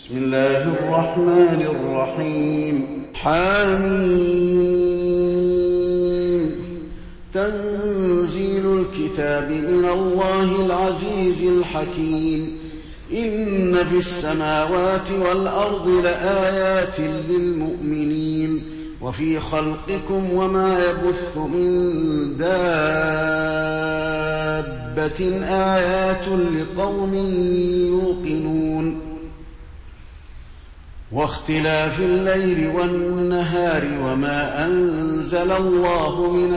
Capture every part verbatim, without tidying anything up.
بسم الله الرحمن الرحيم. حميم. تنزيل الكتاب من الله العزيز الحكيم. إن في السماوات والأرض لآيات للمؤمنين وفي خلقكم وما يبث من دابة آيات لقوم يوقنون. واختلاف الليل والنهار وما أنزل الله من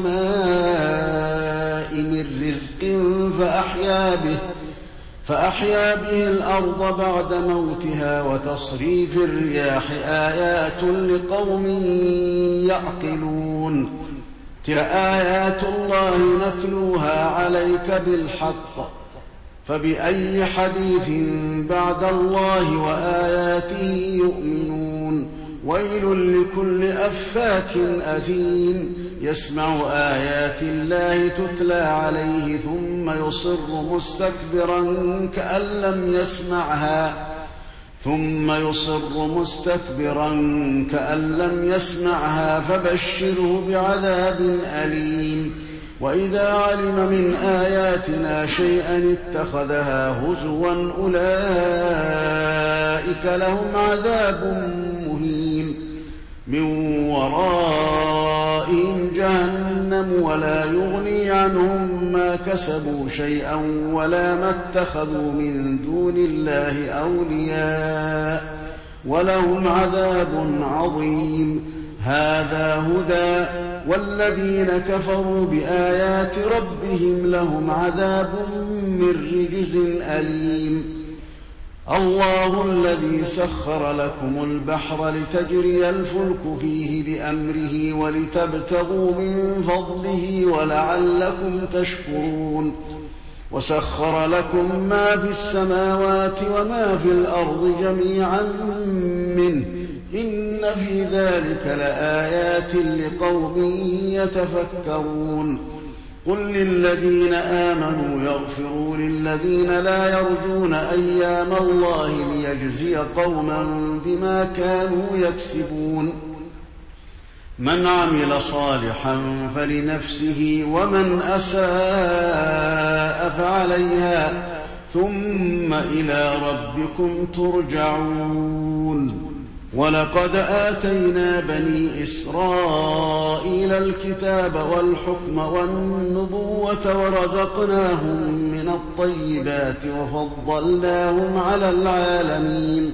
السماء من رزق فأحيا به فأحيا به الأرض بعد موتها وتصريف الرياح آيات لقوم يعقلون. تلك آيات الله نتلوها عليك بالحق فبأي حديث بعد الله وآياته يؤمنون. ويل لكل أفاك أثيم يسمع آيات الله تتلى عليه ثم يصر مستكبرا كأن لم يسمعها ثم يصر مستكبرا كأن لم يسمعها فبشره بعذاب أليم. وإذا علم من آياتنا شيئا اتخذها هزوا أولئك لهم عذاب مهين من ورائهم جهنم ولا يغني عنهم ما كسبوا شيئا ولا ما اتخذوا من دون الله أولياء ولهم عذاب عظيم. هذا هدى والذين كفروا بآيات ربهم لهم عذاب من رجز أليم. الله الذي سخر لكم البحر لتجري الفلك فيه بأمره ولتبتغوا من فضله ولعلكم تشكرون. وسخر لكم ما في السماوات وما في الأرض جميعا منه إن في ذلك لآيات لقوم يتفكرون. قل للذين آمنوا يغفروا للذين لا يرجون أيام الله ليجزي قوما بما كانوا يكسبون. من عمل صالحا فلنفسه ومن أساء فعليها ثم إلى ربكم ترجعون. ولقد آتينا بني إسرائيل الكتاب والحكم والنبوة ورزقناهم من الطيبات وفضلناهم على العالمين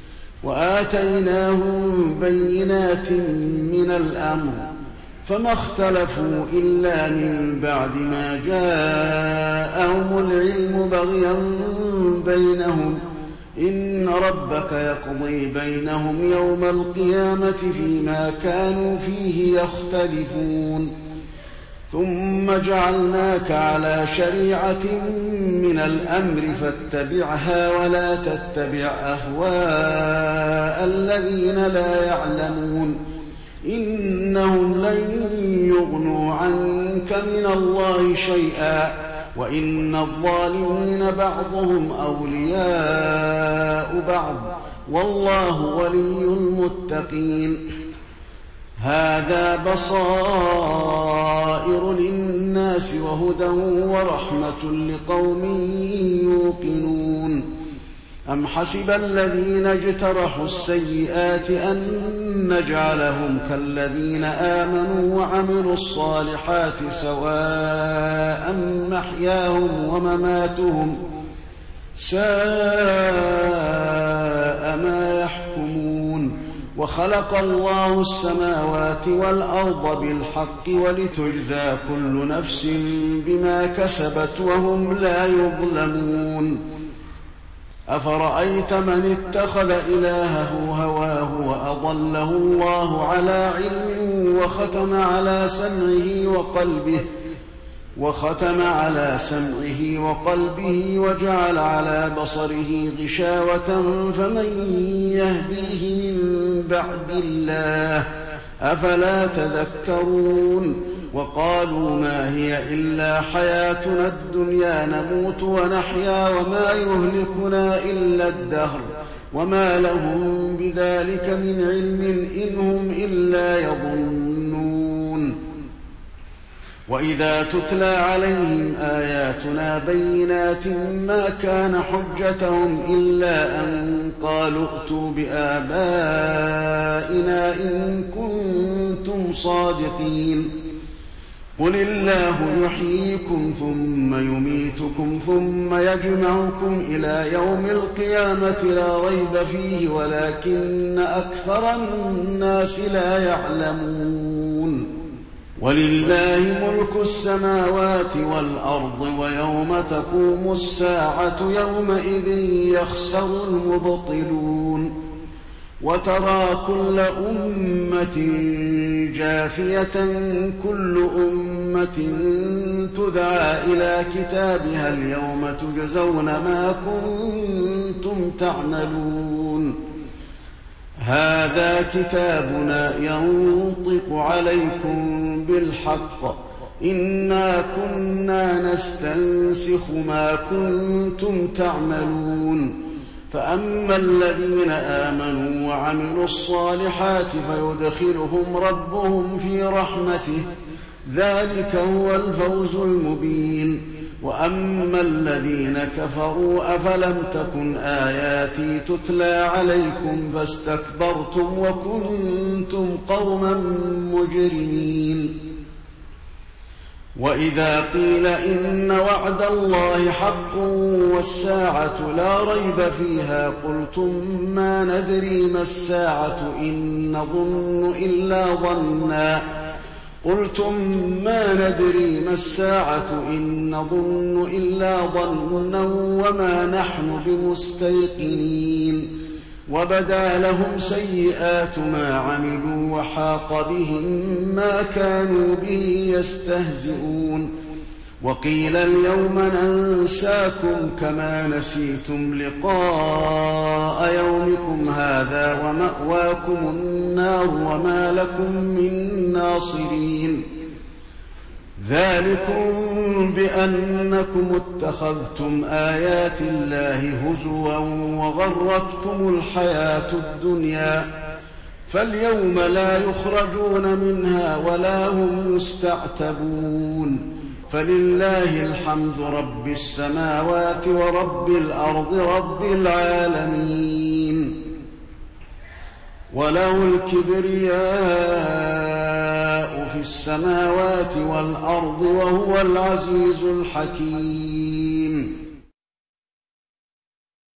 وآتيناهم بينات من الأمر فما اختلفوا إلا من بعد ما جاءهم العلم بغيا بينهم إن ربك يقضي بينهم يوم القيامة فيما كانوا فيه يختلفون. ثم جعلناك على شريعة من الأمر فاتبعها ولا تتبع أهواء الذين لا يعلمون إنهم لن يغنوا عنك من الله شيئا وإن الظالمين بعضهم أولياء بعض والله ولي المتقين. هذا بصائر للناس وهدى ورحمة لقوم يوقنون. أم حسب الذين اجترحوا السيئات أن نجعلهم كالذين آمنوا وعملوا الصالحات سواء محياهم ومماتهم ساء ما يحكمون. وخلق الله السماوات والأرض بالحق ولتجزى كل نفس بما كسبت وهم لا يظلمون. أفرأيت من اتخذ إلهه هواه وأضله الله على علم وختم على سمعه وقلبه وختم على سمعه وقلبه وجعل على بصره غشاوة فمن يهديه من بعد الله أفلا تذكرون. وقالوا ما هي إلا حياتنا الدنيا نموت ونحيا وما يهلكنا إلا الدهر وما لهم بذلك من علم إن هم إلا يظنون. وإذا تتلى عليهم آياتنا بينات ما كان حجتهم إلا أن قالوا ائتوا بآبائنا إن كنتم صادقين. قل الله يحييكم ثم يميتكم ثم يجمعكم إلى يوم القيامة لا ريب فيه ولكن أكثر الناس لا يعلمون. ولله ملك السماوات والأرض ويوم تقوم الساعة يومئذ يخسر المبطلون. وترى كل أمة جاثية كل أمة تدعى إلى كتابها اليوم تجزون ما كنتم تعملون. هذا كتابنا ينطق عليكم بالحق إنا كنا نستنسخ ما كنتم تعملون. فأما الذين آمنوا وعملوا الصالحات فيدخلهم ربهم في رحمته ذلك هو الفوز المبين. وأما الذين كفروا أفلم تكن آياتي تتلى عليكم فاستكبرتم وكنتم قوما مجرمين. وإذا قيل إن وعد الله حق والساعة لا ريب فيها قلتم ما ندري ما الساعة إن نظن إلا ظنا قلتم ما ندري ما الساعة إن نظن إلا ظنا وما نحن بمستيقنين. وبدا لهم سيئات ما عملوا وحاق بهم ما كانوا به يستهزئون. وقيل اليوم ننساكم كما نسيتم لقاء يومكم هذا ومأواكم النار وما لكم من ناصرين. ذلكم بأنكم اتخذتم آيات الله هزوا وغرتكم الحياة الدنيا فاليوم لا يخرجون منها ولا هم يستعتبون. فلله الحمد رب السماوات ورب الأرض رب العالمين. وله الكبرياء في السماوات والأرض وهو العزيز الحكيم.